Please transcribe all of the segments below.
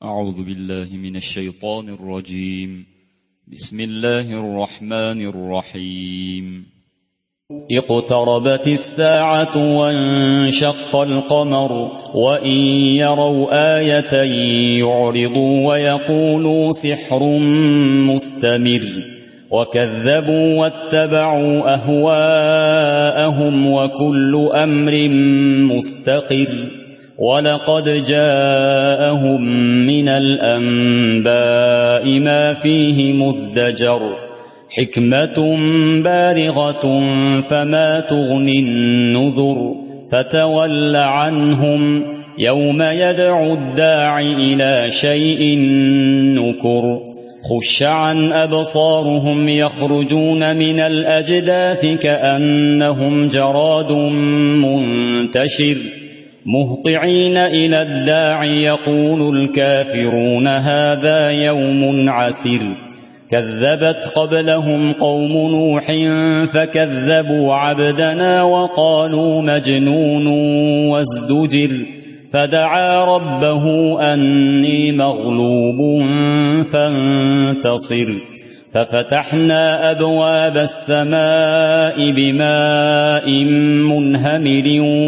أعوذ بالله من الشيطان الرجيم. بسم الله الرحمن الرحيم. اقتربت الساعة وانشق القمر وإن يروا آية يعرضوا ويقولوا سحر مستمر وكذبوا واتبعوا أهواءهم وكل أمر مستقر ولقد جاءهم من الأنباء ما فيه مزدجر حكمة بالغة فما تغني النذر فتول عنهم يوم يدعو الداع إلى شيء نكر خش عن أبصارهم يخرجون من الأجداث كأنهم جراد منتشر مهطعين إلى الداع يقول الكافرون هذا يوم عسر كذبت قبلهم قوم نوح فكذبوا عبدنا وقالوا مجنون وازدجر فدعا ربه أني مغلوب فانتصر ففتحنا أبواب السماء بماء منهمر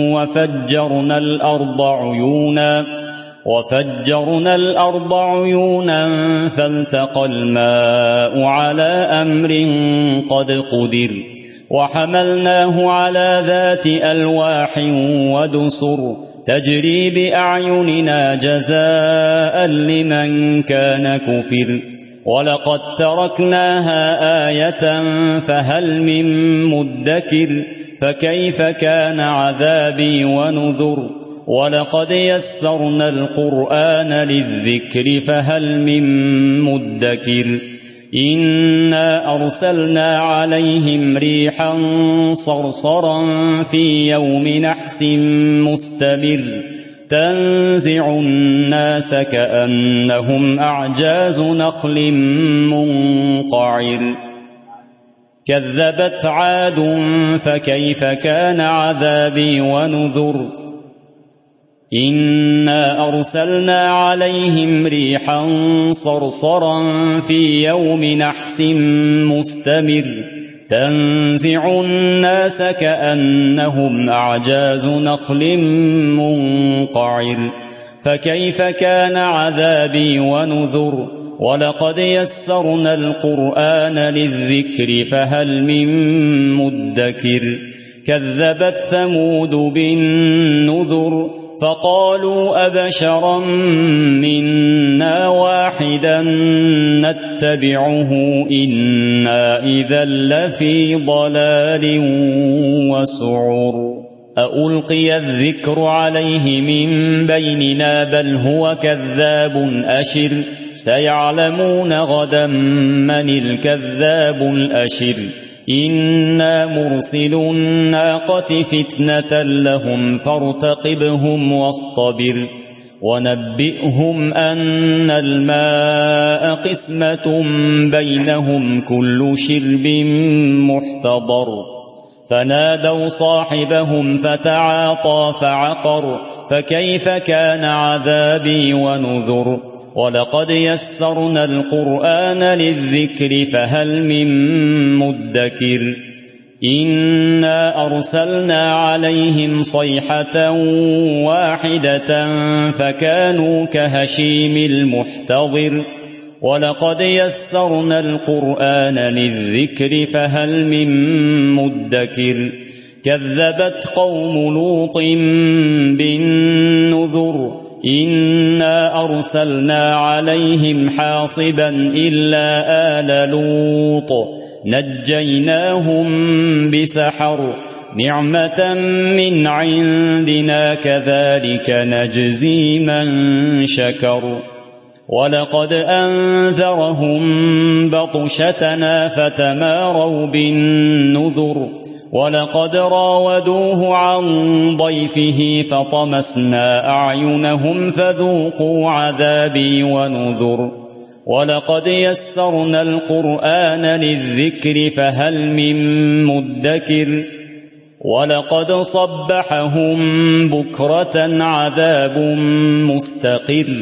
وفجرنا الأرض عيونا فالتقى الماء على أمر قد قدر وحملناه على ذات ألواح ودسر تجري بأعيننا جزاء لمن كان كفر ولقد تركناها آية فهل من مدكر فكيف كان عذابي ونذر ولقد يسرنا القرآن للذكر فهل من مدكر إنا أرسلنا عليهم ريحا صرصرا في يوم نحس مستمر تنزع الناس كأنهم أعجاز نخل منقعر كذبت عاد فكيف كان عذابي ونذر إنا أرسلنا عليهم ريحا صرصرا في يوم نحس مستمر تنزع الناس كأنهم أعجاز نخل منقعر فكيف كان عذابي ونذر ولقد يسرنا القرآن للذكر فهل من مدكر كذبت ثمود بالنذر فقالوا أبشرا منا واحدا نتبعه إنا إذا لفي ضلال وسعر أألقي الذكر عليه من بيننا بل هو كذاب أشر سيعلمون غدا من الكذاب الأشر إنا مرسل الناقة فتنة لهم فارتقبهم واصطبر ونبئهم أن الماء قسمة بينهم كل شرب محتضر فنادوا صاحبهم فتعاطى فعقر فكيف كان عذابي ونذر ولقد يسرنا القرآن للذكر فهل من مدكر إنا أرسلنا عليهم صيحة واحدة فكانوا كهشيم المحتضر ولقد يسرنا القرآن للذكر فهل من مدكر كذبت قوم لوط بالنذر إنا أرسلنا عليهم حاصبا إلا آل لوط نجيناهم بسحر نعمة من عندنا كذلك نجزي من شكر ولقد أنذرهم بطشتنا فتماروا بالنذر ولقد راودوه عن ضيفه فطمسنا أعينهم فذوقوا عذابي ونذر ولقد يسرنا القرآن للذكر فهل من مدكر ولقد صبحهم بكرة عذاب مستقر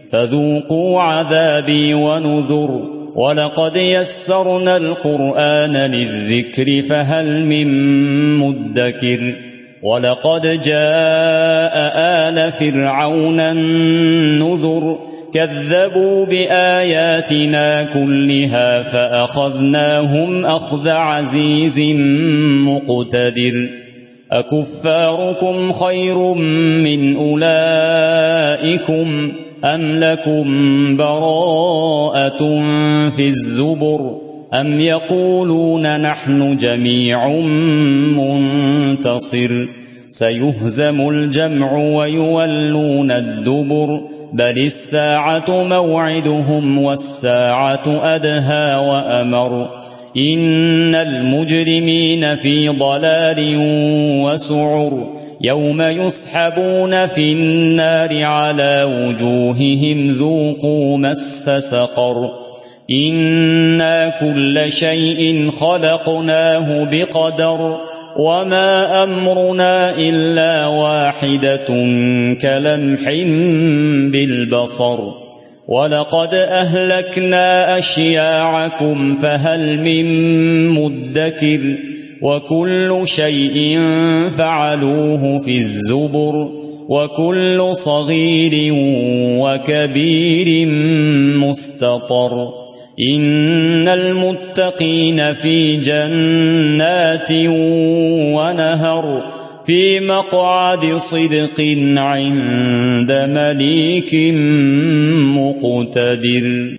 فذوقوا عذابي ونذر ولقد يسرنا القرآن للذكر فهل من مدكر ولقد جاء آل فرعون النذر كذبوا بآياتنا كلها فأخذناهم أخذ عزيز مقتدر أكفاركم خير من أولئكم أم لكم براءة في الزبر أم يقولون نحن جميع منتصر سيهزم الجمع ويولون الدبر بل الساعة موعدهم والساعة أدهى وأمر إن المجرمين في ضلال وسعر يوم يسحبون في النار على وجوههم ذوقوا مس سقر إنا كل شيء خلقناه بقدر وما أمرنا إلا واحدة كلمح بالبصر ولقد أهلكنا أشياعكم فهل من مدكر وكل شيء فعلوه في الزبر وكل صغير وكبير مستطر إن المتقين في جنات ونهر في مقعد صدق عند مليك مقتدر.